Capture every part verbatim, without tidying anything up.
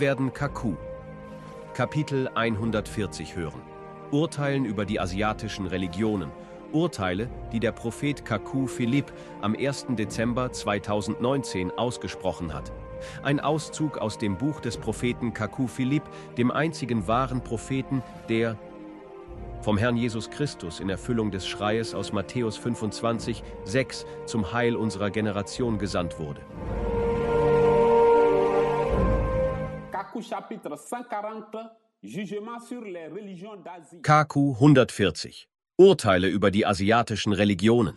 werden Kaku, Kapitel hundertvierzig hören. Urteilen über die asiatischen Religionen. Urteile, die der Prophet Kaku Philipp am ersten Dezember zweitausendneunzehn ausgesprochen hat. Ein Auszug aus dem Buch des Propheten Kaku Philipp, dem einzigen wahren Propheten, der vom Herrn Jesus Christus in Erfüllung des Schreies aus Matthäus fünfundzwanzig, sechs zum Heil unserer Generation gesandt wurde. Kaku hundertvierzig. Urteile über die asiatischen Religionen.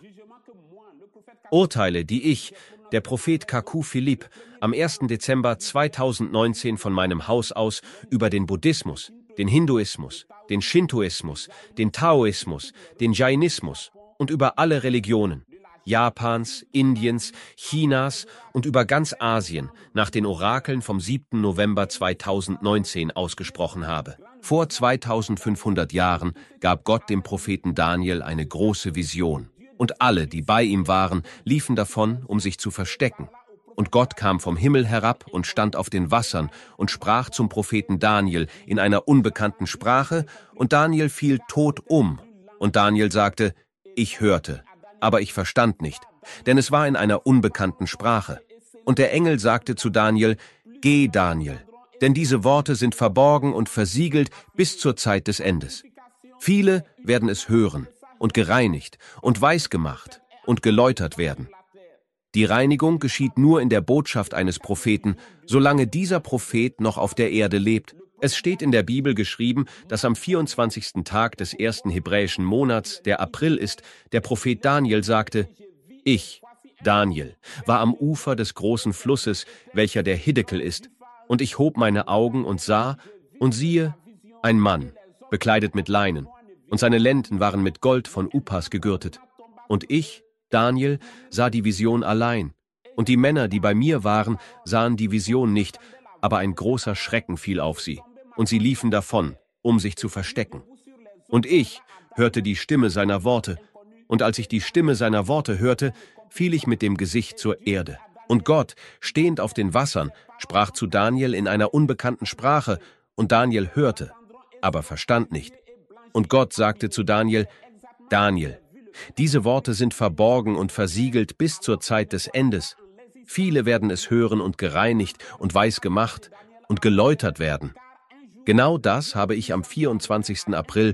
Urteile, die ich, der Prophet Kaku Philipp, am ersten Dezember zweitausendneunzehn von meinem Haus aus über den Buddhismus, den Hinduismus, den Shintoismus, den Taoismus, den Jainismus und über alle Religionen Japans, Indiens, Chinas und über ganz Asien nach den Orakeln vom siebten November zweitausendneunzehn ausgesprochen habe. Vor zweitausendfünfhundert Jahren gab Gott dem Propheten Daniel eine große Vision. Und alle, die bei ihm waren, liefen davon, um sich zu verstecken. Und Gott kam vom Himmel herab und stand auf den Wassern und sprach zum Propheten Daniel in einer unbekannten Sprache, und Daniel fiel tot um. Und Daniel sagte, ich hörte, aber ich verstand nicht, denn es war in einer unbekannten Sprache. Und der Engel sagte zu Daniel, geh, Daniel, denn diese Worte sind verborgen und versiegelt bis zur Zeit des Endes. Viele werden es hören und gereinigt und weiß gemacht und geläutert werden. Die Reinigung geschieht nur in der Botschaft eines Propheten, solange dieser Prophet noch auf der Erde lebt. Es steht in der Bibel geschrieben, dass am vierundzwanzigsten Tag des ersten hebräischen Monats, der April ist, der Prophet Daniel sagte, ich, Daniel, war am Ufer des großen Flusses, welcher der Hiddekel ist, und ich hob meine Augen und sah, und siehe, ein Mann, bekleidet mit Leinen, und seine Lenden waren mit Gold von Upas gegürtet. Und ich, Daniel, sah die Vision allein, und die Männer, die bei mir waren, sahen die Vision nicht, aber ein großer Schrecken fiel auf sie, und sie liefen davon, um sich zu verstecken. Und ich hörte die Stimme seiner Worte, und als ich die Stimme seiner Worte hörte, fiel ich mit dem Gesicht zur Erde. Und Gott, stehend auf den Wassern, sprach zu Daniel in einer unbekannten Sprache, und Daniel hörte, aber verstand nicht. Und Gott sagte zu Daniel, Daniel, diese Worte sind verborgen und versiegelt bis zur Zeit des Endes. Viele werden es hören und gereinigt und weiß gemacht und geläutert werden. Genau das habe ich am vierundzwanzigsten April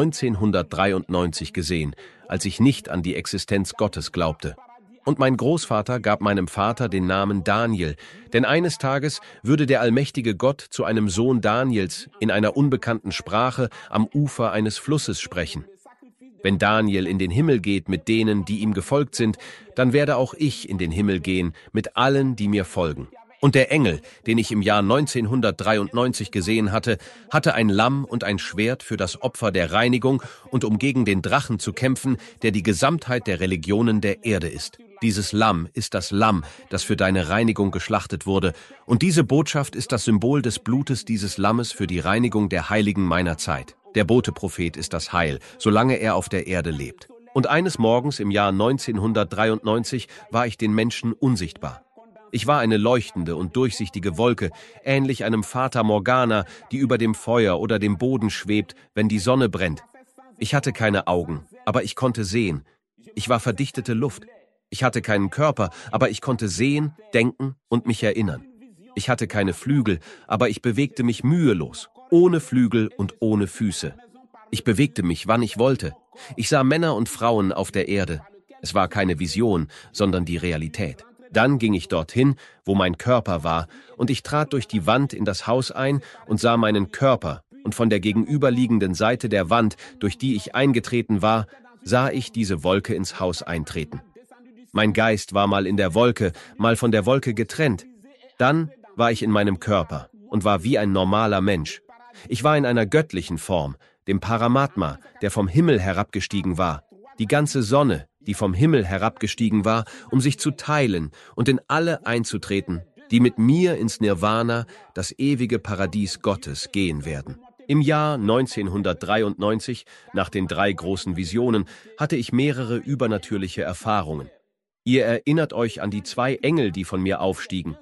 neunzehnhundertdreiundneunzig gesehen, als ich nicht an die Existenz Gottes glaubte. Und mein Großvater gab meinem Vater den Namen Daniel, denn eines Tages würde der allmächtige Gott zu einem Sohn Daniels in einer unbekannten Sprache am Ufer eines Flusses sprechen. Wenn Daniel in den Himmel geht mit denen, die ihm gefolgt sind, dann werde auch ich in den Himmel gehen mit allen, die mir folgen. Und der Engel, den ich im Jahr neunzehnhundertdreiundneunzig gesehen hatte, hatte ein Lamm und ein Schwert für das Opfer der Reinigung und um gegen den Drachen zu kämpfen, der die Gesamtheit der Religionen der Erde ist. Dieses Lamm ist das Lamm, das für deine Reinigung geschlachtet wurde, und diese Botschaft ist das Symbol des Blutes dieses Lammes für die Reinigung der Heiligen meiner Zeit. Der Boteprophet ist das Heil, solange er auf der Erde lebt. Und eines Morgens im Jahr neunzehnhundertdreiundneunzig war ich den Menschen unsichtbar. Ich war eine leuchtende und durchsichtige Wolke, ähnlich einem Fata Morgana, die über dem Feuer oder dem Boden schwebt, wenn die Sonne brennt. Ich hatte keine Augen, aber ich konnte sehen. Ich war verdichtete Luft. Ich hatte keinen Körper, aber ich konnte sehen, denken und mich erinnern. Ich hatte keine Flügel, aber ich bewegte mich mühelos, ohne Flügel und ohne Füße. Ich bewegte mich, wann ich wollte. Ich sah Männer und Frauen auf der Erde. Es war keine Vision, sondern die Realität. Dann ging ich dorthin, wo mein Körper war, und ich trat durch die Wand in das Haus ein und sah meinen Körper, und von der gegenüberliegenden Seite der Wand, durch die ich eingetreten war, sah ich diese Wolke ins Haus eintreten. Mein Geist war mal in der Wolke, mal von der Wolke getrennt. Dann war ich in meinem Körper und war wie ein normaler Mensch. Ich war in einer göttlichen Form, dem Paramatma, der vom Himmel herabgestiegen war. Die ganze Sonne, die vom Himmel herabgestiegen war, um sich zu teilen und in alle einzutreten, die mit mir ins Nirvana, das ewige Paradies Gottes, gehen werden. Im Jahr neunzehnhundertdreiundneunzig, nach den drei großen Visionen, hatte ich mehrere übernatürliche Erfahrungen. Ihr erinnert euch an die zwei Engel, die von mir aufstiegen.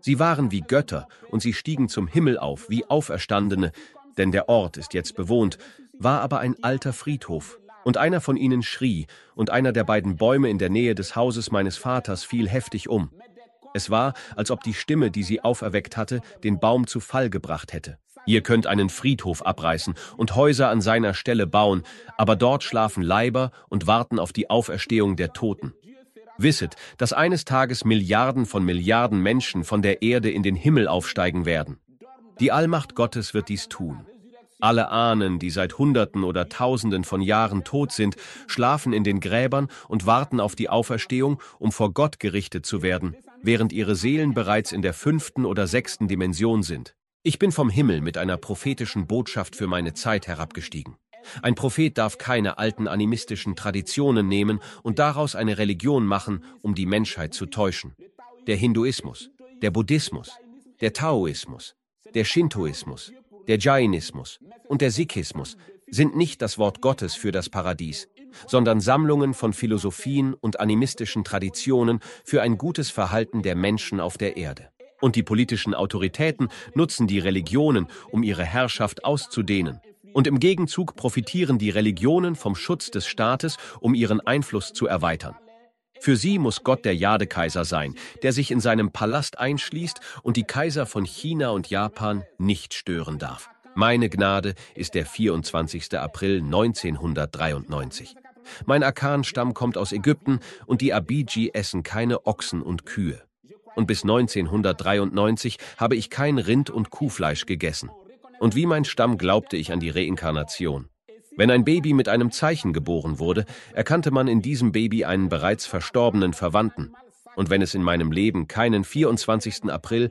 Sie waren wie Götter und sie stiegen zum Himmel auf wie Auferstandene, denn der Ort ist jetzt bewohnt, war aber ein alter Friedhof. Und einer von ihnen schrie, und einer der beiden Bäume in der Nähe des Hauses meines Vaters fiel heftig um. Es war, als ob die Stimme, die sie auferweckt hatte, den Baum zu Fall gebracht hätte. Ihr könnt einen Friedhof abreißen und Häuser an seiner Stelle bauen, aber dort schlafen Leiber und warten auf die Auferstehung der Toten. Wisset, dass eines Tages Milliarden von Milliarden Menschen von der Erde in den Himmel aufsteigen werden. Die Allmacht Gottes wird dies tun. Alle Ahnen, die seit Hunderten oder Tausenden von Jahren tot sind, schlafen in den Gräbern und warten auf die Auferstehung, um vor Gott gerichtet zu werden, während ihre Seelen bereits in der fünften oder sechsten Dimension sind. Ich bin vom Himmel mit einer prophetischen Botschaft für meine Zeit herabgestiegen. Ein Prophet darf keine alten animistischen Traditionen nehmen und daraus eine Religion machen, um die Menschheit zu täuschen. Der Hinduismus, der Buddhismus, der Taoismus, der Shintoismus, der Jainismus und der Sikhismus sind nicht das Wort Gottes für das Paradies, sondern Sammlungen von Philosophien und animistischen Traditionen für ein gutes Verhalten der Menschen auf der Erde. Und die politischen Autoritäten nutzen die Religionen, um ihre Herrschaft auszudehnen. Und im Gegenzug profitieren die Religionen vom Schutz des Staates, um ihren Einfluss zu erweitern. Für sie muss Gott der Jadekaiser sein, der sich in seinem Palast einschließt und die Kaiser von China und Japan nicht stören darf. Meine Gnade ist der vierundzwanzigster April neunzehnhundertdreiundneunzig. Mein Akan-Stamm kommt aus Ägypten und die Abidji essen keine Ochsen und Kühe. Und bis neunzehnhundertdreiundneunzig habe ich kein Rind- und Kuhfleisch gegessen. Und wie mein Stamm glaubte ich an die Reinkarnation. Wenn ein Baby mit einem Zeichen geboren wurde, erkannte man in diesem Baby einen bereits verstorbenen Verwandten. Und wenn es in meinem Leben keinen vierundzwanzigsten April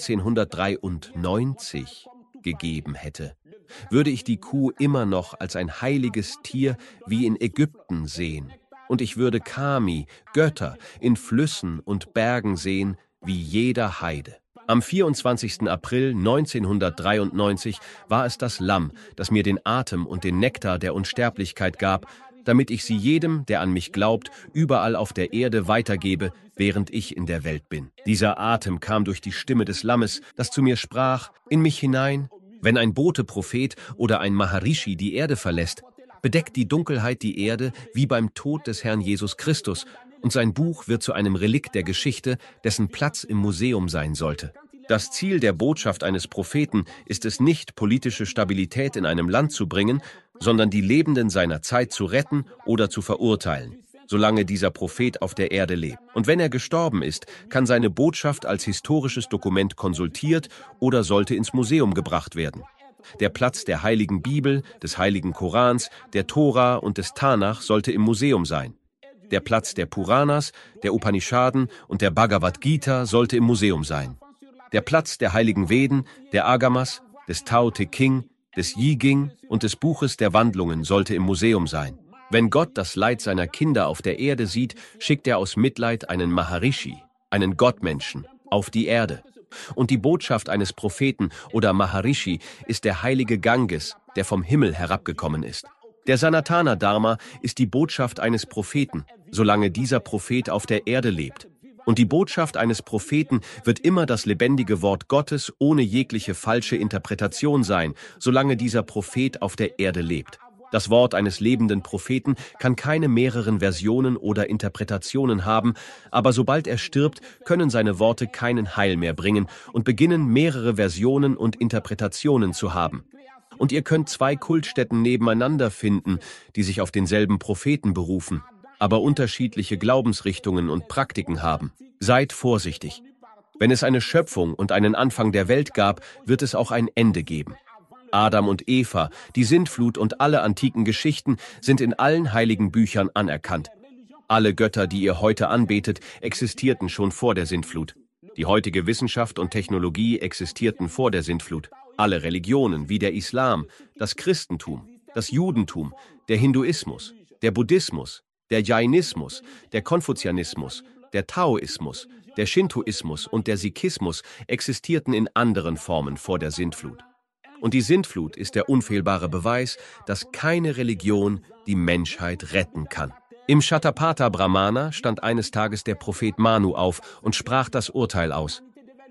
neunzehnhundertdreiundneunzig gegeben hätte, würde ich die Kuh immer noch als ein heiliges Tier wie in Ägypten sehen. Und ich würde Kami, Götter, in Flüssen und Bergen sehen, wie jeder Heide. Am vierundzwanzigsten April neunzehnhundertdreiundneunzig war es das Lamm, das mir den Atem und den Nektar der Unsterblichkeit gab, damit ich sie jedem, der an mich glaubt, überall auf der Erde weitergebe, während ich in der Welt bin. Dieser Atem kam durch die Stimme des Lammes, das zu mir sprach, in mich hinein. Wenn ein Bote Prophet oder ein Maharishi die Erde verlässt, bedeckt die Dunkelheit die Erde wie beim Tod des Herrn Jesus Christus, und sein Buch wird zu einem Relikt der Geschichte, dessen Platz im Museum sein sollte. Das Ziel der Botschaft eines Propheten ist es nicht, politische Stabilität in einem Land zu bringen, sondern die Lebenden seiner Zeit zu retten oder zu verurteilen, solange dieser Prophet auf der Erde lebt. Und wenn er gestorben ist, kann seine Botschaft als historisches Dokument konsultiert oder sollte ins Museum gebracht werden. Der Platz der heiligen Bibel, des heiligen Korans, der Tora und des Tanach sollte im Museum sein. Der Platz der Puranas, der Upanishaden und der Bhagavad Gita sollte im Museum sein. Der Platz der heiligen Veden, der Agamas, des Tao Te Ching, des Yi Ging und des Buches der Wandlungen sollte im Museum sein. Wenn Gott das Leid seiner Kinder auf der Erde sieht, schickt er aus Mitleid einen Maharishi, einen Gottmenschen, auf die Erde. Und die Botschaft eines Propheten oder Maharishi ist der heilige Ganges, der vom Himmel herabgekommen ist. Der Sanatana-Dharma ist die Botschaft eines Propheten, solange dieser Prophet auf der Erde lebt. Und die Botschaft eines Propheten wird immer das lebendige Wort Gottes ohne jegliche falsche Interpretation sein, solange dieser Prophet auf der Erde lebt. Das Wort eines lebenden Propheten kann keine mehreren Versionen oder Interpretationen haben, aber sobald er stirbt, können seine Worte keinen Heil mehr bringen und beginnen mehrere Versionen und Interpretationen zu haben. Und ihr könnt zwei Kultstätten nebeneinander finden, die sich auf denselben Propheten berufen, aber unterschiedliche Glaubensrichtungen und Praktiken haben. Seid vorsichtig. Wenn es eine Schöpfung und einen Anfang der Welt gab, wird es auch ein Ende geben. Adam und Eva, die Sintflut und alle antiken Geschichten sind in allen heiligen Büchern anerkannt. Alle Götter, die ihr heute anbetet, existierten schon vor der Sintflut. Die heutige Wissenschaft und Technologie existierten vor der Sintflut. Alle Religionen wie der Islam, das Christentum, das Judentum, der Hinduismus, der Buddhismus, der Jainismus, der Konfuzianismus, der Taoismus, der Shintoismus und der Sikhismus existierten in anderen Formen vor der Sintflut. Und die Sintflut ist der unfehlbare Beweis, dass keine Religion die Menschheit retten kann. Im Shatapatha Brahmana stand eines Tages der Prophet Manu auf und sprach das Urteil aus.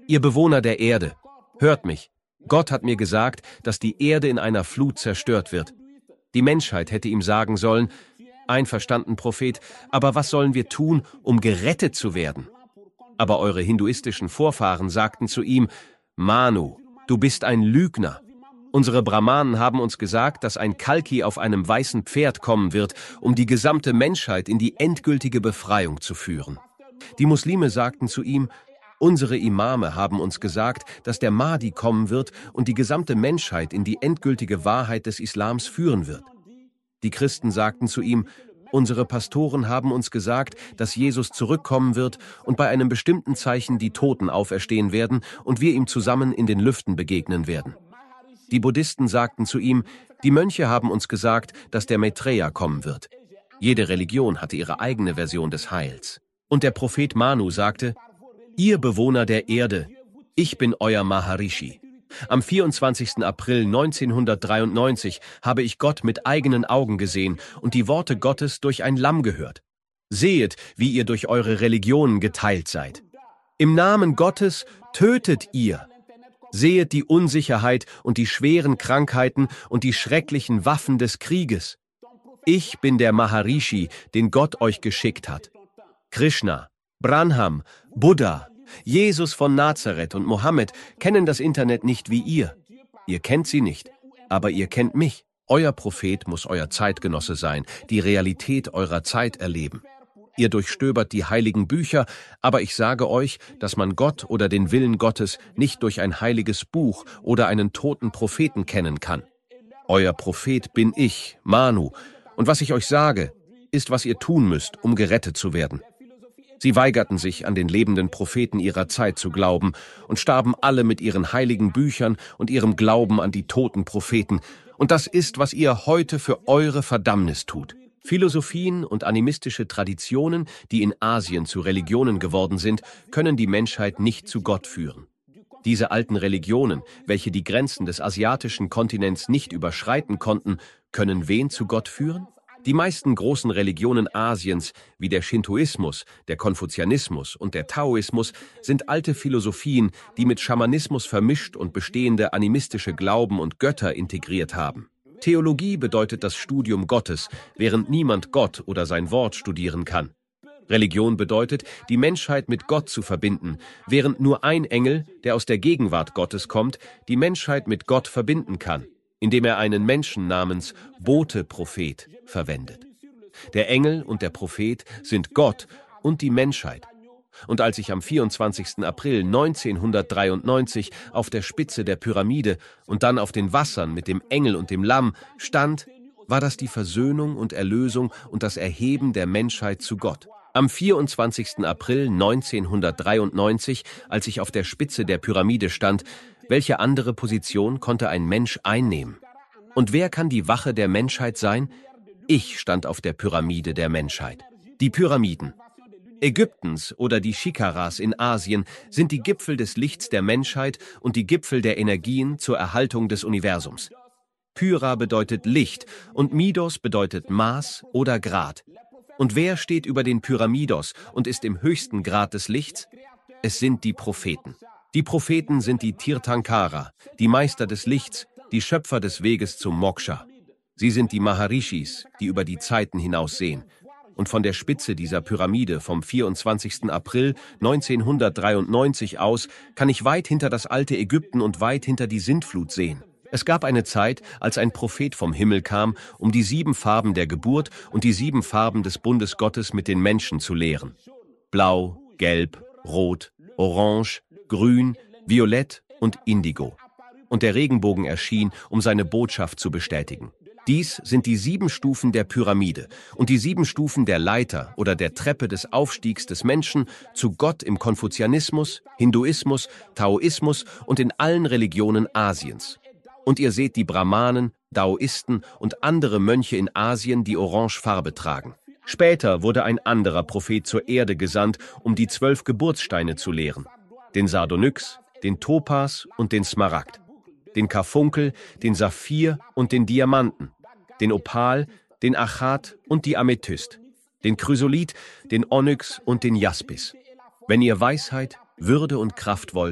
Ihr Bewohner der Erde, hört mich. Gott hat mir gesagt, dass die Erde in einer Flut zerstört wird. Die Menschheit hätte ihm sagen sollen, einverstanden, Prophet, aber was sollen wir tun, um gerettet zu werden? Aber eure hinduistischen Vorfahren sagten zu ihm, Manu, du bist ein Lügner. Unsere Brahmanen haben uns gesagt, dass ein Kalki auf einem weißen Pferd kommen wird, um die gesamte Menschheit in die endgültige Befreiung zu führen. Die Muslime sagten zu ihm, unsere Imame haben uns gesagt, dass der Mahdi kommen wird und die gesamte Menschheit in die endgültige Wahrheit des Islams führen wird. Die Christen sagten zu ihm, unsere Pastoren haben uns gesagt, dass Jesus zurückkommen wird und bei einem bestimmten Zeichen die Toten auferstehen werden und wir ihm zusammen in den Lüften begegnen werden. Die Buddhisten sagten zu ihm, die Mönche haben uns gesagt, dass der Maitreya kommen wird. Jede Religion hatte ihre eigene Version des Heils. Und der Prophet Manu sagte, ihr Bewohner der Erde, ich bin euer Maharishi. Am vierundzwanzigsten April neunzehnhundertdreiundneunzig habe ich Gott mit eigenen Augen gesehen und die Worte Gottes durch ein Lamm gehört. Sehet, wie ihr durch eure Religionen geteilt seid. Im Namen Gottes tötet ihr. Sehet die Unsicherheit und die schweren Krankheiten und die schrecklichen Waffen des Krieges. Ich bin der Maharishi, den Gott euch geschickt hat. Krishna, Brahman, Buddha, Jesus von Nazareth und Mohammed kennen das Internet nicht wie ihr. Ihr kennt sie nicht, aber ihr kennt mich. Euer Prophet muss euer Zeitgenosse sein, die Realität eurer Zeit erleben. Ihr durchstöbert die heiligen Bücher, aber ich sage euch, dass man Gott oder den Willen Gottes nicht durch ein heiliges Buch oder einen toten Propheten kennen kann. Euer Prophet bin ich, Manu, und was ich euch sage, ist, was ihr tun müsst, um gerettet zu werden. Sie weigerten sich, an den lebenden Propheten ihrer Zeit zu glauben und starben alle mit ihren heiligen Büchern und ihrem Glauben an die toten Propheten. Und das ist, was ihr heute für eure Verdammnis tut. Philosophien und animistische Traditionen, die in Asien zu Religionen geworden sind, können die Menschheit nicht zu Gott führen. Diese alten Religionen, welche die Grenzen des asiatischen Kontinents nicht überschreiten konnten, können wen zu Gott führen? Die meisten großen Religionen Asiens, wie der Shintoismus, der Konfuzianismus und der Taoismus, sind alte Philosophien, die mit Schamanismus vermischt und bestehende animistische Glauben und Götter integriert haben. Theologie bedeutet das Studium Gottes, während niemand Gott oder sein Wort studieren kann. Religion bedeutet, die Menschheit mit Gott zu verbinden, während nur ein Engel, der aus der Gegenwart Gottes kommt, die Menschheit mit Gott verbinden kann, indem er einen Menschen namens Bote-Prophet verwendet. Der Engel und der Prophet sind Gott und die Menschheit. Und als ich am vierundzwanzigsten April neunzehnhundertdreiundneunzig auf der Spitze der Pyramide und dann auf den Wassern mit dem Engel und dem Lamm stand, war das die Versöhnung und Erlösung und das Erheben der Menschheit zu Gott. Am vierundzwanzigsten April neunzehnhundertdreiundneunzig, als ich auf der Spitze der Pyramide stand, welche andere Position konnte ein Mensch einnehmen? Und wer kann die Wache der Menschheit sein? Ich stand auf der Pyramide der Menschheit. Die Pyramiden Ägyptens oder die Shikaras in Asien sind die Gipfel des Lichts der Menschheit und die Gipfel der Energien zur Erhaltung des Universums. Pyra bedeutet Licht und Midos bedeutet Maß oder Grad. Und wer steht über den Pyramidos und ist im höchsten Grad des Lichts? Es sind die Propheten. Die Propheten sind die Tirthankara, die Meister des Lichts, die Schöpfer des Weges zum Moksha. Sie sind die Maharishis, die über die Zeiten hinaus sehen. Und von der Spitze dieser Pyramide vom vierundzwanzigsten April neunzehnhundertdreiundneunzig aus kann ich weit hinter das alte Ägypten und weit hinter die Sintflut sehen. Es gab eine Zeit, als ein Prophet vom Himmel kam, um die sieben Farben der Geburt und die sieben Farben des Bundes Gottes mit den Menschen zu lehren. Blau, Gelb, Rot, Orange, Grün, Violett und Indigo. Und der Regenbogen erschien, um seine Botschaft zu bestätigen. Dies sind die sieben Stufen der Pyramide und die sieben Stufen der Leiter oder der Treppe des Aufstiegs des Menschen zu Gott im Konfuzianismus, Hinduismus, Taoismus und in allen Religionen Asiens. Und ihr seht die Brahmanen, Daoisten und andere Mönche in Asien, die orange Farbe tragen. Später wurde ein anderer Prophet zur Erde gesandt, um die zwölf Geburtssteine zu lehren. Den Sardonyx, den Topas und den Smaragd, den Karfunkel, den Saphir und den Diamanten, den Opal, den Achat und die Amethyst, den Chrysolit, den Onyx und den Jaspis. Wenn ihr Weisheit, Würde und Kraft wollt,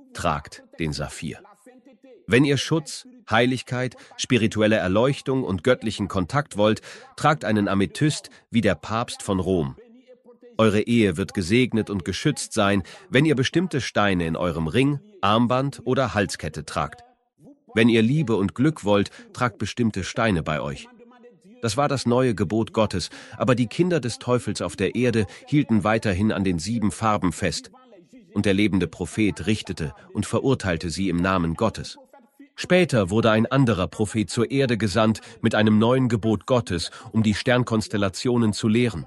tragt den Saphir. Wenn ihr Schutz, Heiligkeit, spirituelle Erleuchtung und göttlichen Kontakt wollt, tragt einen Amethyst wie der Papst von Rom. Eure Ehe wird gesegnet und geschützt sein, wenn ihr bestimmte Steine in eurem Ring, Armband oder Halskette tragt. Wenn ihr Liebe und Glück wollt, tragt bestimmte Steine bei euch. Das war das neue Gebot Gottes, aber die Kinder des Teufels auf der Erde hielten weiterhin an den sieben Farben fest. Und der lebende Prophet richtete und verurteilte sie im Namen Gottes. Später wurde ein anderer Prophet zur Erde gesandt mit einem neuen Gebot Gottes, um die Sternkonstellationen zu lehren.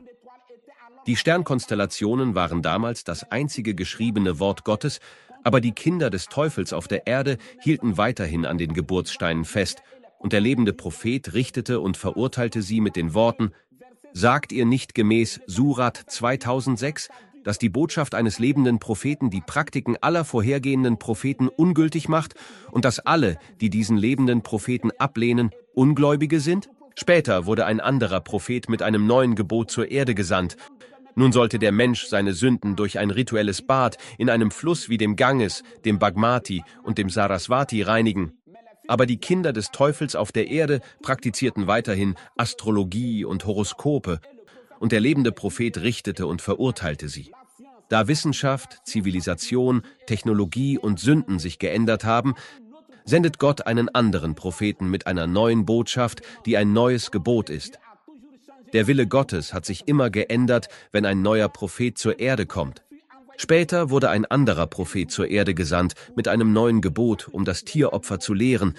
Die Sternkonstellationen waren damals das einzige geschriebene Wort Gottes, aber die Kinder des Teufels auf der Erde hielten weiterhin an den Geburtssteinen fest, und der lebende Prophet richtete und verurteilte sie mit den Worten: Sagt ihr nicht gemäß Surat zweitausendsechs, dass die Botschaft eines lebenden Propheten die Praktiken aller vorhergehenden Propheten ungültig macht und dass alle, die diesen lebenden Propheten ablehnen, Ungläubige sind? Später wurde ein anderer Prophet mit einem neuen Gebot zur Erde gesandt. Nun sollte der Mensch seine Sünden durch ein rituelles Bad in einem Fluss wie dem Ganges, dem Bagmati und dem Saraswati reinigen. Aber die Kinder des Teufels auf der Erde praktizierten weiterhin Astrologie und Horoskope, und der lebende Prophet richtete und verurteilte sie. Da Wissenschaft, Zivilisation, Technologie und Sünden sich geändert haben, sendet Gott einen anderen Propheten mit einer neuen Botschaft, die ein neues Gebot ist. Der Wille Gottes hat sich immer geändert, wenn ein neuer Prophet zur Erde kommt. Später wurde ein anderer Prophet zur Erde gesandt mit einem neuen Gebot, um das Tieropfer zu lehren.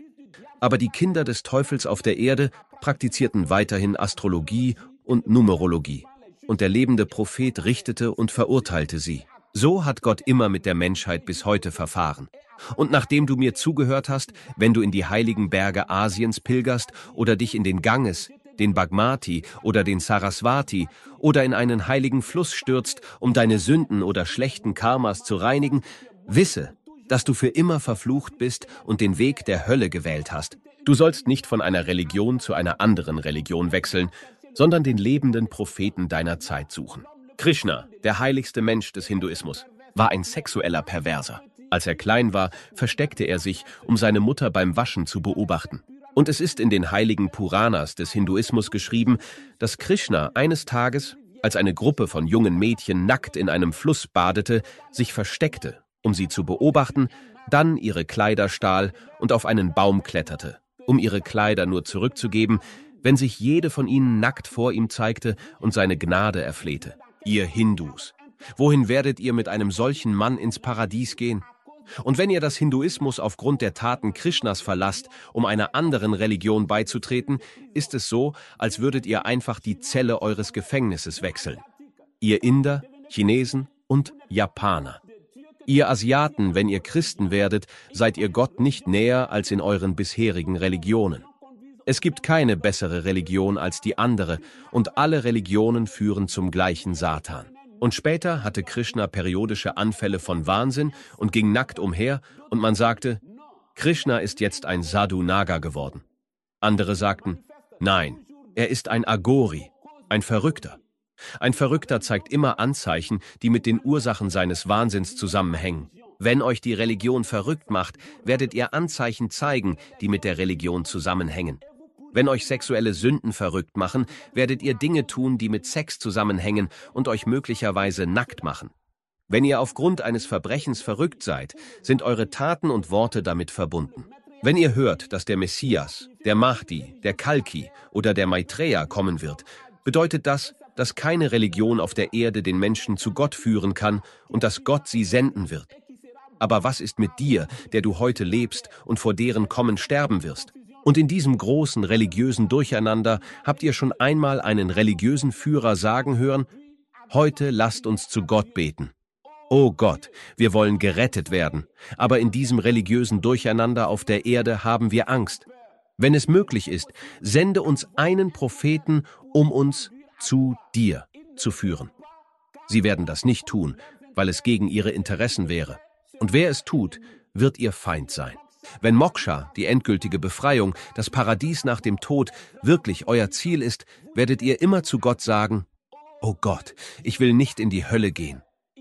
Aber die Kinder des Teufels auf der Erde praktizierten weiterhin Astrologie und Numerologie. Und der lebende Prophet richtete und verurteilte sie. So hat Gott immer mit der Menschheit bis heute verfahren. Und nachdem du mir zugehört hast, wenn du in die heiligen Berge Asiens pilgerst oder dich in den Ganges, den Bagmati oder den Saraswati oder in einen heiligen Fluss stürzt, um deine Sünden oder schlechten Karmas zu reinigen, wisse, dass du für immer verflucht bist und den Weg der Hölle gewählt hast. Du sollst nicht von einer Religion zu einer anderen Religion wechseln, sondern den lebenden Propheten deiner Zeit suchen. Krishna, der heiligste Mensch des Hinduismus, war ein sexueller Perverser. Als er klein war, versteckte er sich, um seine Mutter beim Waschen zu beobachten. Und es ist in den heiligen Puranas des Hinduismus geschrieben, dass Krishna eines Tages, als eine Gruppe von jungen Mädchen nackt in einem Fluss badete, sich versteckte, um sie zu beobachten, dann ihre Kleider stahl und auf einen Baum kletterte, um ihre Kleider nur zurückzugeben, wenn sich jede von ihnen nackt vor ihm zeigte und seine Gnade erflehte. Ihr Hindus, wohin werdet ihr mit einem solchen Mann ins Paradies gehen? Und wenn ihr das Hinduismus aufgrund der Taten Krishnas verlasst, um einer anderen Religion beizutreten, ist es so, als würdet ihr einfach die Zelle eures Gefängnisses wechseln. Ihr Inder, Chinesen und Japaner. Ihr Asiaten, wenn ihr Christen werdet, seid ihr Gott nicht näher als in euren bisherigen Religionen. Es gibt keine bessere Religion als die andere, und alle Religionen führen zum gleichen Satan. Und später hatte Krishna periodische Anfälle von Wahnsinn und ging nackt umher, und man sagte, Krishna ist jetzt ein Sadhu Naga geworden. Andere sagten, nein, er ist ein Agori, ein Verrückter. Ein Verrückter zeigt immer Anzeichen, die mit den Ursachen seines Wahnsinns zusammenhängen. Wenn euch die Religion verrückt macht, werdet ihr Anzeichen zeigen, die mit der Religion zusammenhängen. Wenn euch sexuelle Sünden verrückt machen, werdet ihr Dinge tun, die mit Sex zusammenhängen und euch möglicherweise nackt machen. Wenn ihr aufgrund eines Verbrechens verrückt seid, sind eure Taten und Worte damit verbunden. Wenn ihr hört, dass der Messias, der Mahdi, der Kalki oder der Maitreya kommen wird, bedeutet das, dass keine Religion auf der Erde den Menschen zu Gott führen kann und dass Gott sie senden wird. Aber was ist mit dir, der du heute lebst und vor deren Kommen sterben wirst? Und in diesem großen religiösen Durcheinander habt ihr schon einmal einen religiösen Führer sagen hören, heute lasst uns zu Gott beten. Oh Gott, wir wollen gerettet werden, aber in diesem religiösen Durcheinander auf der Erde haben wir Angst. Wenn es möglich ist, sende uns einen Propheten, um uns zu dir zu führen. Sie werden das nicht tun, weil es gegen ihre Interessen wäre. Und wer es tut, wird ihr Feind sein. Wenn Moksha, die endgültige Befreiung, das Paradies nach dem Tod, wirklich euer Ziel ist, werdet ihr immer zu Gott sagen, oh Gott, ich will nicht in die Hölle gehen.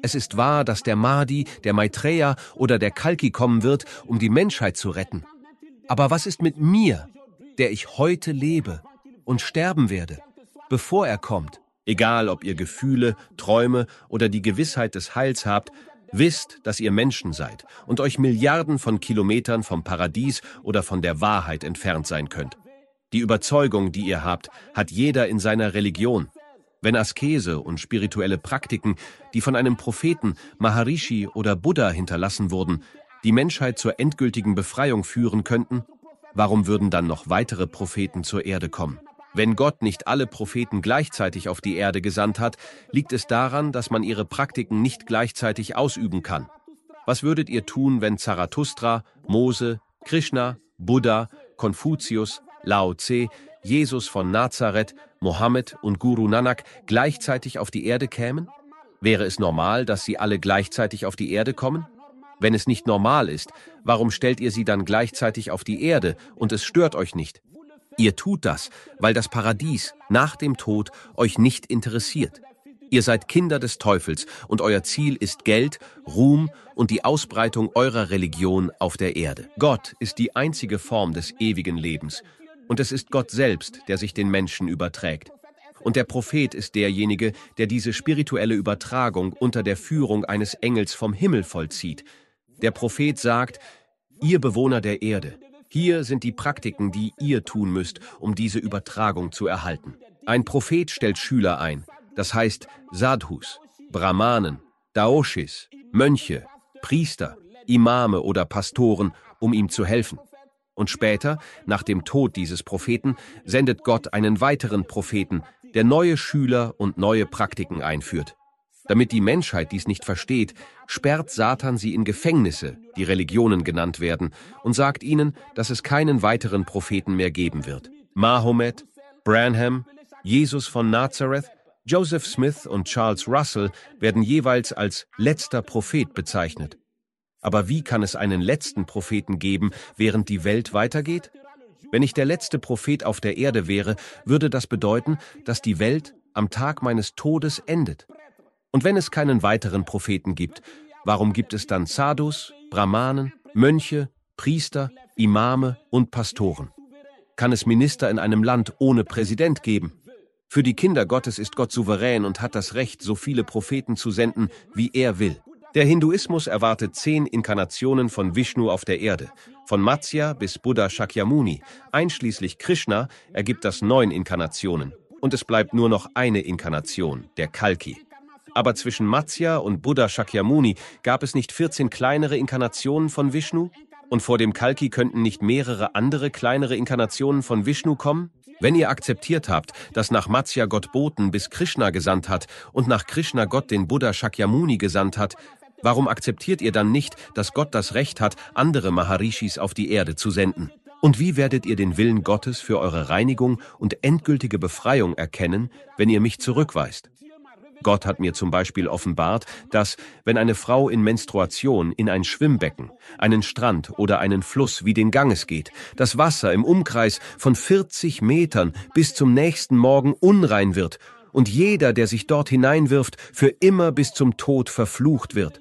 Es ist wahr, dass der Mahdi, der Maitreya oder der Kalki kommen wird, um die Menschheit zu retten. Aber was ist mit mir, der ich heute lebe und sterben werde, bevor er kommt? Egal, ob ihr Gefühle, Träume oder die Gewissheit des Heils habt, wisst, dass ihr Menschen seid und euch Milliarden von Kilometern vom Paradies oder von der Wahrheit entfernt sein könnt. Die Überzeugung, die ihr habt, hat jeder in seiner Religion. Wenn Askese und spirituelle Praktiken, die von einem Propheten, Maharishi oder Buddha hinterlassen wurden, die Menschheit zur endgültigen Befreiung führen könnten, warum würden dann noch weitere Propheten zur Erde kommen? Wenn Gott nicht alle Propheten gleichzeitig auf die Erde gesandt hat, liegt es daran, dass man ihre Praktiken nicht gleichzeitig ausüben kann. Was würdet ihr tun, wenn Zarathustra, Mose, Krishna, Buddha, Konfuzius, Lao Tse, Jesus von Nazareth, Mohammed und Guru Nanak gleichzeitig auf die Erde kämen? Wäre es normal, dass sie alle gleichzeitig auf die Erde kommen? Wenn es nicht normal ist, warum stellt ihr sie dann gleichzeitig auf die Erde und es stört euch nicht? Ihr tut das, weil das Paradies nach dem Tod euch nicht interessiert. Ihr seid Kinder des Teufels und euer Ziel ist Geld, Ruhm und die Ausbreitung eurer Religion auf der Erde. Gott ist die einzige Form des ewigen Lebens und es ist Gott selbst, der sich den Menschen überträgt. Und der Prophet ist derjenige, der diese spirituelle Übertragung unter der Führung eines Engels vom Himmel vollzieht. Der Prophet sagt: Ihr Bewohner der Erde, hier sind die Praktiken, die ihr tun müsst, um diese Übertragung zu erhalten. Ein Prophet stellt Schüler ein, das heißt Sadhus, Brahmanen, Daoshis, Mönche, Priester, Imame oder Pastoren, um ihm zu helfen. Und später, nach dem Tod dieses Propheten, sendet Gott einen weiteren Propheten, der neue Schüler und neue Praktiken einführt. Damit die Menschheit dies nicht versteht, sperrt Satan sie in Gefängnisse, die Religionen genannt werden, und sagt ihnen, dass es keinen weiteren Propheten mehr geben wird. Mahomet, Branham, Jesus von Nazareth, Joseph Smith und Charles Russell werden jeweils als letzter Prophet bezeichnet. Aber wie kann es einen letzten Propheten geben, während die Welt weitergeht? Wenn ich der letzte Prophet auf der Erde wäre, würde das bedeuten, dass die Welt am Tag meines Todes endet. Und wenn es keinen weiteren Propheten gibt, warum gibt es dann Sadhus, Brahmanen, Mönche, Priester, Imame und Pastoren? Kann es Minister in einem Land ohne Präsident geben? Für die Kinder Gottes ist Gott souverän und hat das Recht, so viele Propheten zu senden, wie er will. Der Hinduismus erwartet zehn Inkarnationen von Vishnu auf der Erde. Von Matsya bis Buddha Shakyamuni, einschließlich Krishna, ergibt das neun Inkarnationen. Und es bleibt nur noch eine Inkarnation, der Kalki. Aber zwischen Matsya und Buddha Shakyamuni gab es nicht vierzehn kleinere Inkarnationen von Vishnu? Und vor dem Kalki könnten nicht mehrere andere kleinere Inkarnationen von Vishnu kommen? Wenn ihr akzeptiert habt, dass nach Matsya Gott Boten bis Krishna gesandt hat und nach Krishna Gott den Buddha Shakyamuni gesandt hat, warum akzeptiert ihr dann nicht, dass Gott das Recht hat, andere Maharishis auf die Erde zu senden? Und wie werdet ihr den Willen Gottes für eure Reinigung und endgültige Befreiung erkennen, wenn ihr mich zurückweist? Gott hat mir zum Beispiel offenbart, dass, wenn eine Frau in Menstruation in ein Schwimmbecken, einen Strand oder einen Fluss wie den Ganges geht, das Wasser im Umkreis von vierzig Metern bis zum nächsten Morgen unrein wird und jeder, der sich dort hineinwirft, für immer bis zum Tod verflucht wird.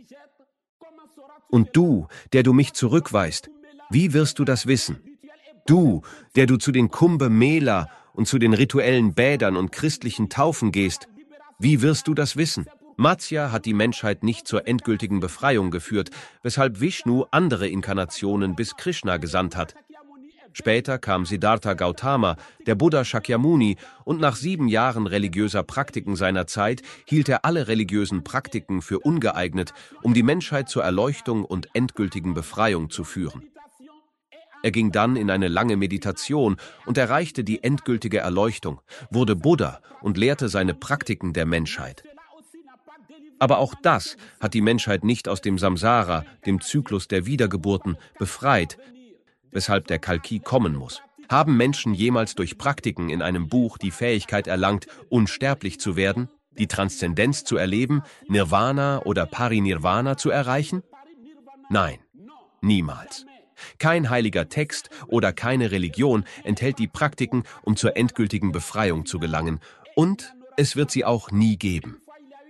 Und du, der du mich zurückweist, wie wirst du das wissen? Du, der du zu den Kumbhe Mela und zu den rituellen Bädern und christlichen Taufen gehst, wie wirst du das wissen? Matsya hat die Menschheit nicht zur endgültigen Befreiung geführt, weshalb Vishnu andere Inkarnationen bis Krishna gesandt hat. Später kam Siddhartha Gautama, der Buddha Shakyamuni, und nach sieben Jahren religiöser Praktiken seiner Zeit hielt er alle religiösen Praktiken für ungeeignet, um die Menschheit zur Erleuchtung und endgültigen Befreiung zu führen. Er ging dann in eine lange Meditation und erreichte die endgültige Erleuchtung, wurde Buddha und lehrte seine Praktiken der Menschheit. Aber auch das hat die Menschheit nicht aus dem Samsara, dem Zyklus der Wiedergeburten, befreit, weshalb der Kalki kommen muss. Haben Menschen jemals durch Praktiken in einem Buch die Fähigkeit erlangt, unsterblich zu werden, die Transzendenz zu erleben, Nirvana oder Parinirvana zu erreichen? Nein, niemals. Kein heiliger Text oder keine Religion enthält die Praktiken, um zur endgültigen Befreiung zu gelangen, und es wird sie auch nie geben.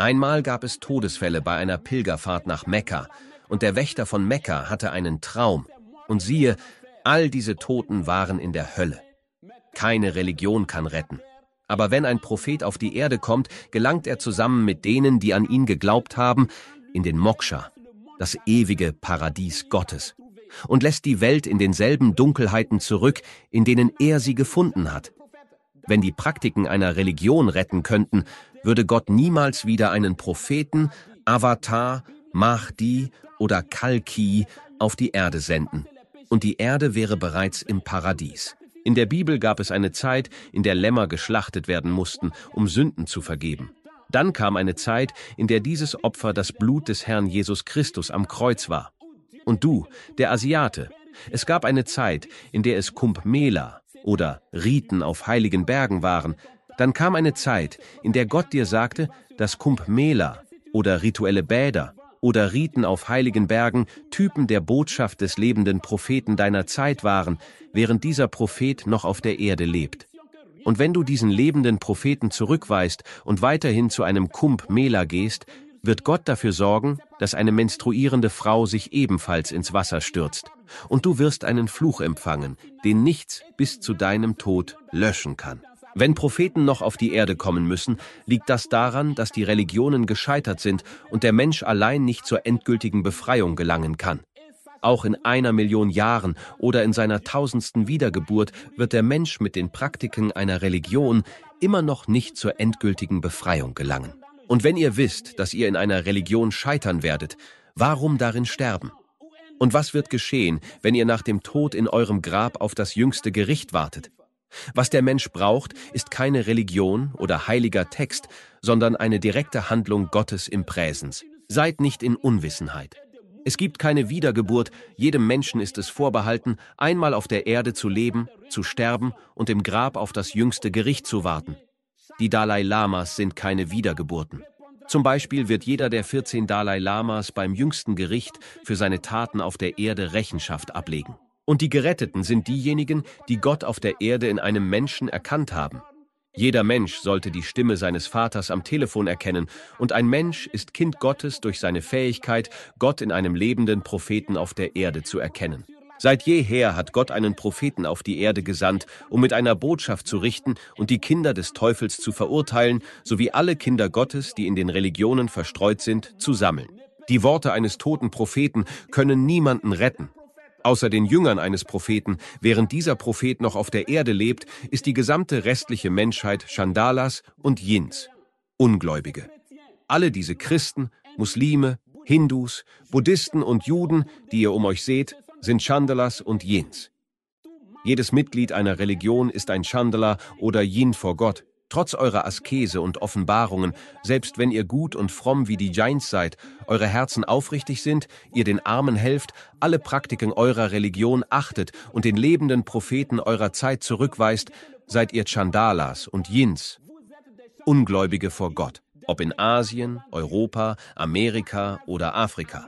Einmal gab es Todesfälle bei einer Pilgerfahrt nach Mekka, und der Wächter von Mekka hatte einen Traum. Und siehe, all diese Toten waren in der Hölle. Keine Religion kann retten. Aber wenn ein Prophet auf die Erde kommt, gelangt er zusammen mit denen, die an ihn geglaubt haben, in den Moksha, das ewige Paradies Gottes, und lässt die Welt in denselben Dunkelheiten zurück, in denen er sie gefunden hat. Wenn die Praktiken einer Religion retten könnten, würde Gott niemals wieder einen Propheten, Avatar, Mahdi oder Kalki auf die Erde senden. Und die Erde wäre bereits im Paradies. In der Bibel gab es eine Zeit, in der Lämmer geschlachtet werden mussten, um Sünden zu vergeben. Dann kam eine Zeit, in der dieses Opfer das Blut des Herrn Jesus Christus am Kreuz war. Und du, der Asiate, es gab eine Zeit, in der es Kumbh Mela oder Riten auf heiligen Bergen waren. Dann kam eine Zeit, in der Gott dir sagte, dass Kumbh Mela oder rituelle Bäder oder Riten auf heiligen Bergen Typen der Botschaft des lebenden Propheten deiner Zeit waren, während dieser Prophet noch auf der Erde lebt. Und wenn du diesen lebenden Propheten zurückweist und weiterhin zu einem Kumbh Mela gehst, wird Gott dafür sorgen, dass eine menstruierende Frau sich ebenfalls ins Wasser stürzt. Und du wirst einen Fluch empfangen, den nichts bis zu deinem Tod löschen kann. Wenn Propheten noch auf die Erde kommen müssen, liegt das daran, dass die Religionen gescheitert sind und der Mensch allein nicht zur endgültigen Befreiung gelangen kann. Auch in einer Million Jahren oder in seiner tausendsten Wiedergeburt wird der Mensch mit den Praktiken einer Religion immer noch nicht zur endgültigen Befreiung gelangen. Und wenn ihr wisst, dass ihr in einer Religion scheitern werdet, warum darin sterben? Und was wird geschehen, wenn ihr nach dem Tod in eurem Grab auf das jüngste Gericht wartet? Was der Mensch braucht, ist keine Religion oder heiliger Text, sondern eine direkte Handlung Gottes im Präsens. Seid nicht in Unwissenheit. Es gibt keine Wiedergeburt, jedem Menschen ist es vorbehalten, einmal auf der Erde zu leben, zu sterben und im Grab auf das jüngste Gericht zu warten. Die Dalai Lamas sind keine Wiedergeburten. Zum Beispiel wird jeder der vierzehn Dalai Lamas beim jüngsten Gericht für seine Taten auf der Erde Rechenschaft ablegen. Und die Geretteten sind diejenigen, die Gott auf der Erde in einem Menschen erkannt haben. Jeder Mensch sollte die Stimme seines Vaters am Telefon erkennen, und ein Mensch ist Kind Gottes durch seine Fähigkeit, Gott in einem lebenden Propheten auf der Erde zu erkennen. Seit jeher hat Gott einen Propheten auf die Erde gesandt, um mit einer Botschaft zu richten und die Kinder des Teufels zu verurteilen, sowie alle Kinder Gottes, die in den Religionen verstreut sind, zu sammeln. Die Worte eines toten Propheten können niemanden retten. Außer den Jüngern eines Propheten, während dieser Prophet noch auf der Erde lebt, ist die gesamte restliche Menschheit Chandalas und Yins, Ungläubige. Alle diese Christen, Muslime, Hindus, Buddhisten und Juden, die ihr um euch seht, sind Chandalas und Yins. Jedes Mitglied einer Religion ist ein Chandala oder Yin vor Gott. Trotz eurer Askese und Offenbarungen, selbst wenn ihr gut und fromm wie die Jains seid, eure Herzen aufrichtig sind, ihr den Armen helft, alle Praktiken eurer Religion achtet und den lebenden Propheten eurer Zeit zurückweist, seid ihr Chandalas und Yins, Ungläubige vor Gott, ob in Asien, Europa, Amerika oder Afrika.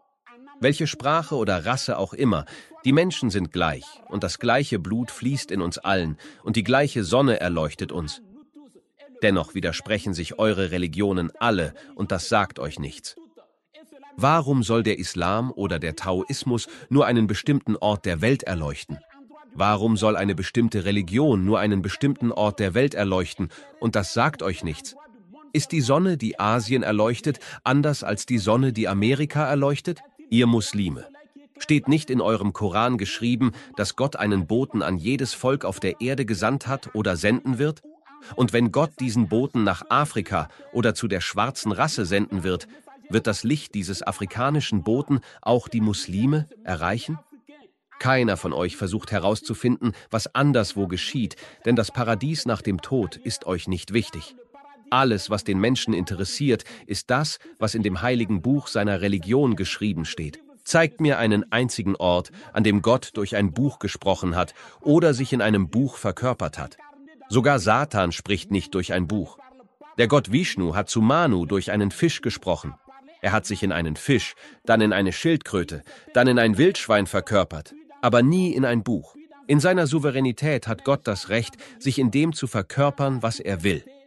Welche Sprache oder Rasse auch immer, die Menschen sind gleich und das gleiche Blut fließt in uns allen und die gleiche Sonne erleuchtet uns. Dennoch widersprechen sich eure Religionen alle und das sagt euch nichts. Warum soll der Islam oder der Taoismus nur einen bestimmten Ort der Welt erleuchten? Warum soll eine bestimmte Religion nur einen bestimmten Ort der Welt erleuchten und das sagt euch nichts? Ist die Sonne, die Asien erleuchtet, anders als die Sonne, die Amerika erleuchtet? Ihr Muslime, steht nicht in eurem Koran geschrieben, dass Gott einen Boten an jedes Volk auf der Erde gesandt hat oder senden wird? Und wenn Gott diesen Boten nach Afrika oder zu der schwarzen Rasse senden wird, wird das Licht dieses afrikanischen Boten auch die Muslime erreichen? Keiner von euch versucht herauszufinden, was anderswo geschieht, denn das Paradies nach dem Tod ist euch nicht wichtig. Alles, was den Menschen interessiert, ist das, was in dem heiligen Buch seiner Religion geschrieben steht. Zeigt mir einen einzigen Ort, an dem Gott durch ein Buch gesprochen hat oder sich in einem Buch verkörpert hat. Sogar Satan spricht nicht durch ein Buch. Der Gott Vishnu hat zu Manu durch einen Fisch gesprochen. Er hat sich in einen Fisch, dann in eine Schildkröte, dann in ein Wildschwein verkörpert, aber nie in ein Buch. In seiner Souveränität hat Gott das Recht, sich in dem zu verkörpern, was er will.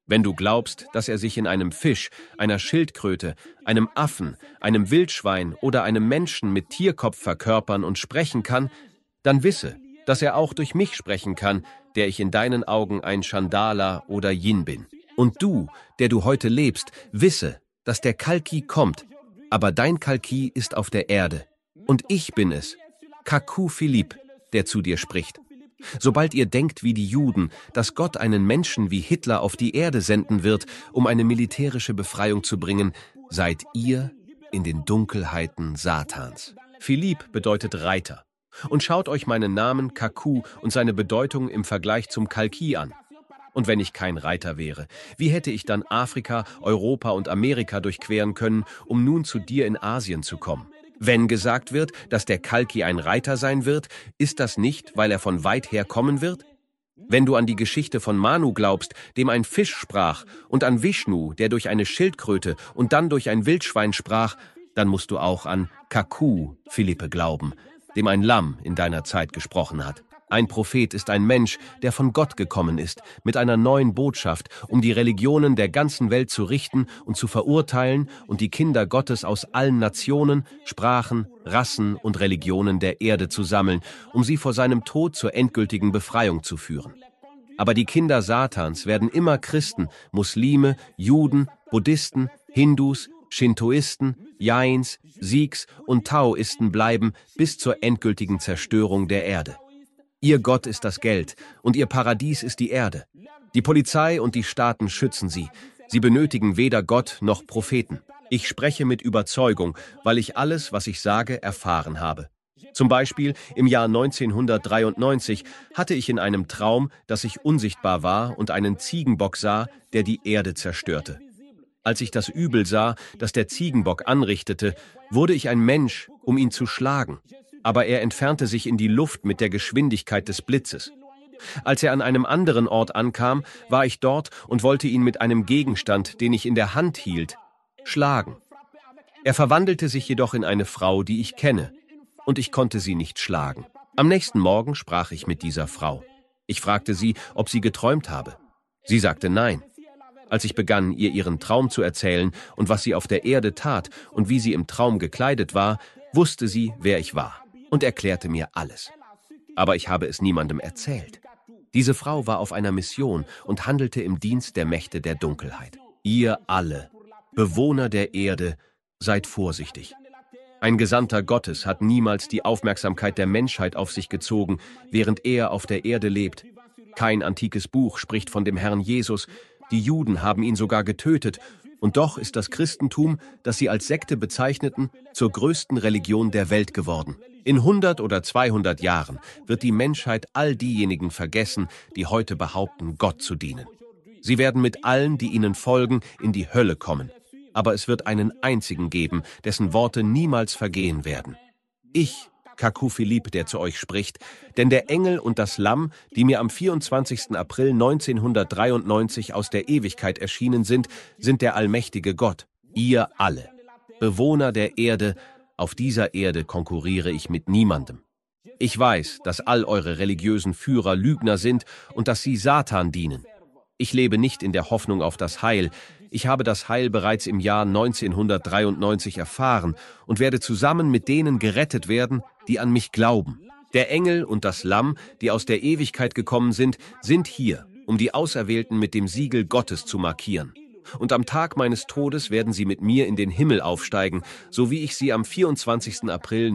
Wenn du glaubst, dass er sich in einem Fisch, einer Schildkröte, einem Affen, einem Wildschwein oder einem Menschen mit Tierkopf verkörpern und sprechen kann, dann wisse, dass er auch durch mich sprechen kann, der ich in deinen Augen ein Chandala oder Yin bin. Und du, der du heute lebst, wisse, dass der Kalki kommt, aber dein Kalki ist auf der Erde. Und ich bin es, Kaku Philipp, der zu dir spricht. Sobald ihr denkt wie die Juden, dass Gott einen Menschen wie Hitler auf die Erde senden wird, um eine militärische Befreiung zu bringen, seid ihr in den Dunkelheiten Satans. Philipp bedeutet Reiter. Und schaut euch meinen Namen Kaku und seine Bedeutung im Vergleich zum Kalki an. Und wenn ich kein Reiter wäre, wie hätte ich dann Afrika, Europa und Amerika durchqueren können, um nun zu dir in Asien zu kommen? Wenn gesagt wird, dass der Kalki ein Reiter sein wird, ist das nicht, weil er von weit her kommen wird? Wenn du an die Geschichte von Manu glaubst, dem ein Fisch sprach, und an Vishnu, der durch eine Schildkröte und dann durch ein Wildschwein sprach, dann musst du auch an Kaku Philippe glauben, dem ein Lamm in deiner Zeit gesprochen hat. Ein Prophet ist ein Mensch, der von Gott gekommen ist, mit einer neuen Botschaft, um die Religionen der ganzen Welt zu richten und zu verurteilen und die Kinder Gottes aus allen Nationen, Sprachen, Rassen und Religionen der Erde zu sammeln, um sie vor seinem Tod zur endgültigen Befreiung zu führen. Aber die Kinder Satans werden immer Christen, Muslime, Juden, Buddhisten, Hindus, Shintoisten, Jains, Sikhs und Taoisten bleiben bis zur endgültigen Zerstörung der Erde. Ihr Gott ist das Geld und ihr Paradies ist die Erde. Die Polizei und die Staaten schützen sie. Sie benötigen weder Gott noch Propheten. Ich spreche mit Überzeugung, weil ich alles, was ich sage, erfahren habe. Zum Beispiel im Jahr neunzehnhundertdreiundneunzig hatte ich in einem Traum, dass ich unsichtbar war und einen Ziegenbock sah, der die Erde zerstörte. Als ich das Übel sah, das der Ziegenbock anrichtete, wurde ich ein Mensch, um ihn zu schlagen. Aber er entfernte sich in die Luft mit der Geschwindigkeit des Blitzes. Als er an einem anderen Ort ankam, war ich dort und wollte ihn mit einem Gegenstand, den ich in der Hand hielt, schlagen. Er verwandelte sich jedoch in eine Frau, die ich kenne, und ich konnte sie nicht schlagen. Am nächsten Morgen sprach ich mit dieser Frau. Ich fragte sie, ob sie geträumt habe. Sie sagte nein. Als ich begann, ihr ihren Traum zu erzählen und was sie auf der Erde tat und wie sie im Traum gekleidet war, wusste sie, wer ich war, und erklärte mir alles. Aber ich habe es niemandem erzählt. Diese Frau war auf einer Mission und handelte im Dienst der Mächte der Dunkelheit. Ihr alle, Bewohner der Erde, seid vorsichtig. Ein Gesandter Gottes hat niemals die Aufmerksamkeit der Menschheit auf sich gezogen, während er auf der Erde lebt. Kein antikes Buch spricht von dem Herrn Jesus. Die Juden haben ihn sogar getötet. Und doch ist das Christentum, das sie als Sekte bezeichneten, zur größten Religion der Welt geworden. In hundert oder zweihundert Jahren wird die Menschheit all diejenigen vergessen, die heute behaupten, Gott zu dienen. Sie werden mit allen, die ihnen folgen, in die Hölle kommen. Aber es wird einen einzigen geben, dessen Worte niemals vergehen werden. Ich, Kaku Philipp, der zu euch spricht, denn der Engel und das Lamm, die mir am vierundzwanzigsten April neunzehnhundertdreiundneunzig aus der Ewigkeit erschienen sind, sind der allmächtige Gott, ihr alle. Bewohner der Erde, auf dieser Erde konkurriere ich mit niemandem. Ich weiß, dass all eure religiösen Führer Lügner sind und dass sie Satan dienen. Ich lebe nicht in der Hoffnung auf das Heil. Ich habe das Heil bereits im Jahr neunzehnhundertdreiundneunzig erfahren und werde zusammen mit denen gerettet werden, die an mich glauben. Der Engel und das Lamm, die aus der Ewigkeit gekommen sind, sind hier, um die Auserwählten mit dem Siegel Gottes zu markieren. Und am Tag meines Todes werden sie mit mir in den Himmel aufsteigen, so wie ich sie am vierundzwanzigsten April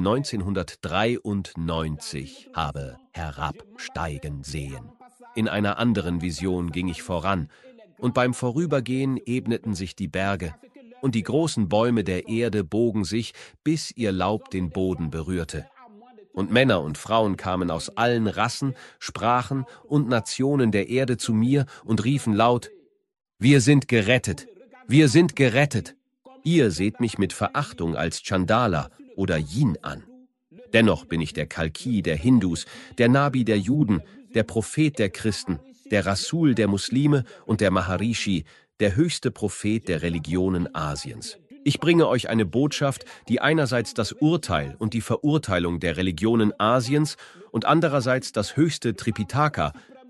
neunzehnhundertdreiundneunzig habe herabsteigen sehen. In einer anderen Vision ging ich voran, und beim Vorübergehen ebneten sich die Berge, und die großen Bäume der Erde bogen sich, bis ihr Laub den Boden berührte. Und Männer und Frauen kamen aus allen Rassen, Sprachen und Nationen der Erde zu mir und riefen laut: Wir sind gerettet, wir sind gerettet. Ihr seht mich mit Verachtung als Chandala oder Yin an. Dennoch bin ich der Kalki der Hindus, der Nabi der Juden, der Prophet der Christen, der Rasul der Muslime und der Maharishi, der höchste Prophet der Religionen Asiens. Ich bringe euch eine Botschaft, die einerseits das Urteil und die Verurteilung der Religionen Asiens und andererseits das höchste Tripitaka,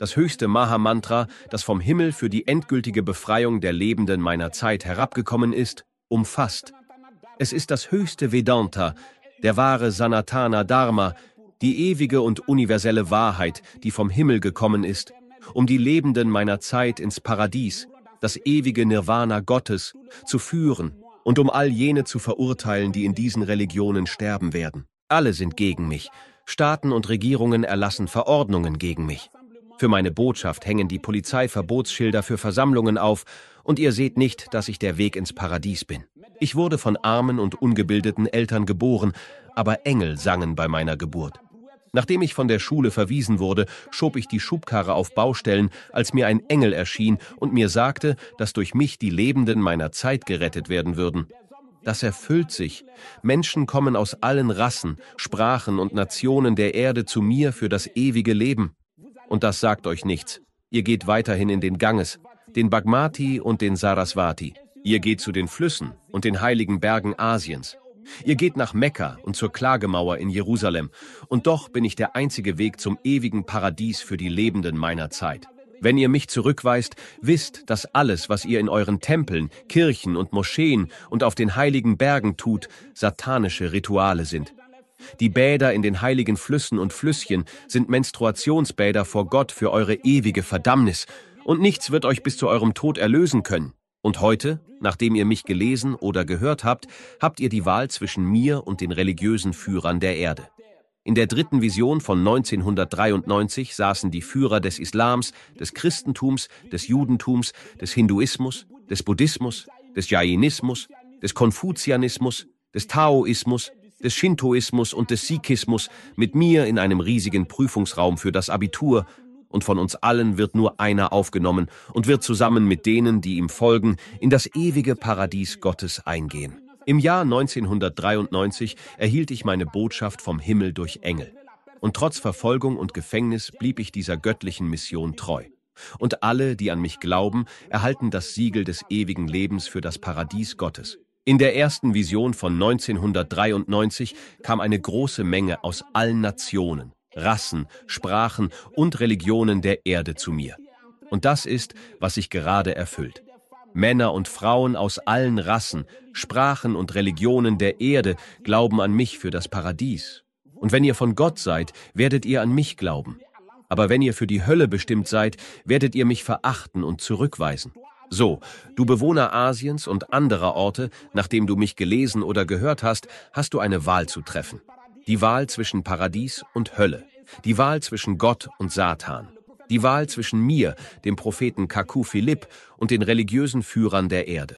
das höchste Maha-Mantra, das vom Himmel für die endgültige Befreiung der Lebenden meiner Zeit herabgekommen ist, umfasst. Es ist das höchste Vedanta, der wahre Sanatana Dharma, die ewige und universelle Wahrheit, die vom Himmel gekommen ist, um die Lebenden meiner Zeit ins Paradies, das ewige Nirvana Gottes, zu führen und um all jene zu verurteilen, die in diesen Religionen sterben werden. Alle sind gegen mich. Staaten und Regierungen erlassen Verordnungen gegen mich. Für meine Botschaft hängen die Polizeiverbotsschilder für Versammlungen auf, und ihr seht nicht, dass ich der Weg ins Paradies bin. Ich wurde von armen und ungebildeten Eltern geboren, aber Engel sangen bei meiner Geburt. Nachdem ich von der Schule verwiesen wurde, schob ich die Schubkarre auf Baustellen, als mir ein Engel erschien und mir sagte, dass durch mich die Lebenden meiner Zeit gerettet werden würden. Das erfüllt sich. Menschen kommen aus allen Rassen, Sprachen und Nationen der Erde zu mir für das ewige Leben. Und das sagt euch nichts. Ihr geht weiterhin in den Ganges, den Bagmati und den Saraswati. Ihr geht zu den Flüssen und den heiligen Bergen Asiens. Ihr geht nach Mekka und zur Klagemauer in Jerusalem. Und doch bin ich der einzige Weg zum ewigen Paradies für die Lebenden meiner Zeit. Wenn ihr mich zurückweist, wisst, dass alles, was ihr in euren Tempeln, Kirchen und Moscheen und auf den heiligen Bergen tut, satanische Rituale sind. Die Bäder in den heiligen Flüssen und Flüsschen sind Menstruationsbäder vor Gott für eure ewige Verdammnis, und nichts wird euch bis zu eurem Tod erlösen können. Und heute, nachdem ihr mich gelesen oder gehört habt, habt ihr die Wahl zwischen mir und den religiösen Führern der Erde. In der dritten Vision von neunzehnhundertdreiundneunzig saßen die Führer des Islams, des Christentums, des Judentums, des Hinduismus, des Buddhismus, des Jainismus, des Konfuzianismus, des Taoismus, des Shintoismus und des Sikhismus mit mir in einem riesigen Prüfungsraum für das Abitur, und von uns allen wird nur einer aufgenommen und wird zusammen mit denen, die ihm folgen, in das ewige Paradies Gottes eingehen. Im Jahr neunzehnhundertdreiundneunzig erhielt ich meine Botschaft vom Himmel durch Engel. Und trotz Verfolgung und Gefängnis blieb ich dieser göttlichen Mission treu. Und alle, die an mich glauben, erhalten das Siegel des ewigen Lebens für das Paradies Gottes. In der ersten Vision von neunzehnhundertdreiundneunzig kam eine große Menge aus allen Nationen, Rassen, Sprachen und Religionen der Erde zu mir. Und das ist, was sich gerade erfüllt. Männer und Frauen aus allen Rassen, Sprachen und Religionen der Erde glauben an mich für das Paradies. Und wenn ihr von Gott seid, werdet ihr an mich glauben. Aber wenn ihr für die Hölle bestimmt seid, werdet ihr mich verachten und zurückweisen. So, du Bewohner Asiens und anderer Orte, nachdem du mich gelesen oder gehört hast, hast du eine Wahl zu treffen. Die Wahl zwischen Paradies und Hölle. Die Wahl zwischen Gott und Satan. Die Wahl zwischen mir, dem Propheten Kaku Philipp, und den religiösen Führern der Erde.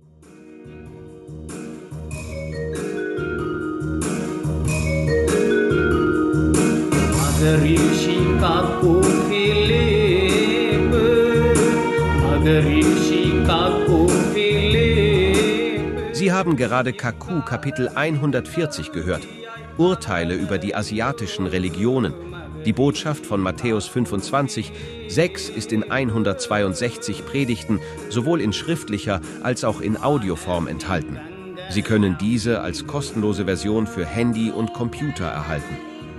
Sie haben gerade Kaku Kapitel hundertvierzig gehört. Urteile über die asiatischen Religionen. Die Botschaft von Matthäus fünfundzwanzig, sechs ist in hundertzweiundsechzig Predigten sowohl in schriftlicher als auch in Audioform enthalten. Sie können diese als kostenlose Version für Handy und Computer erhalten.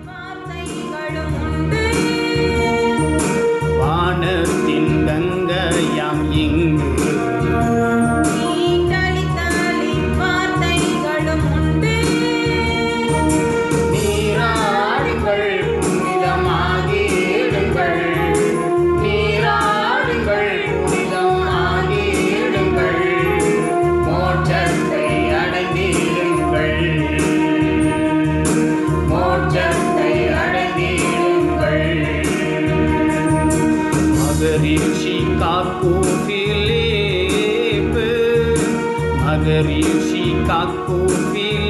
Maharishi Kaku Philipp, Maharishi Kaku Philipp.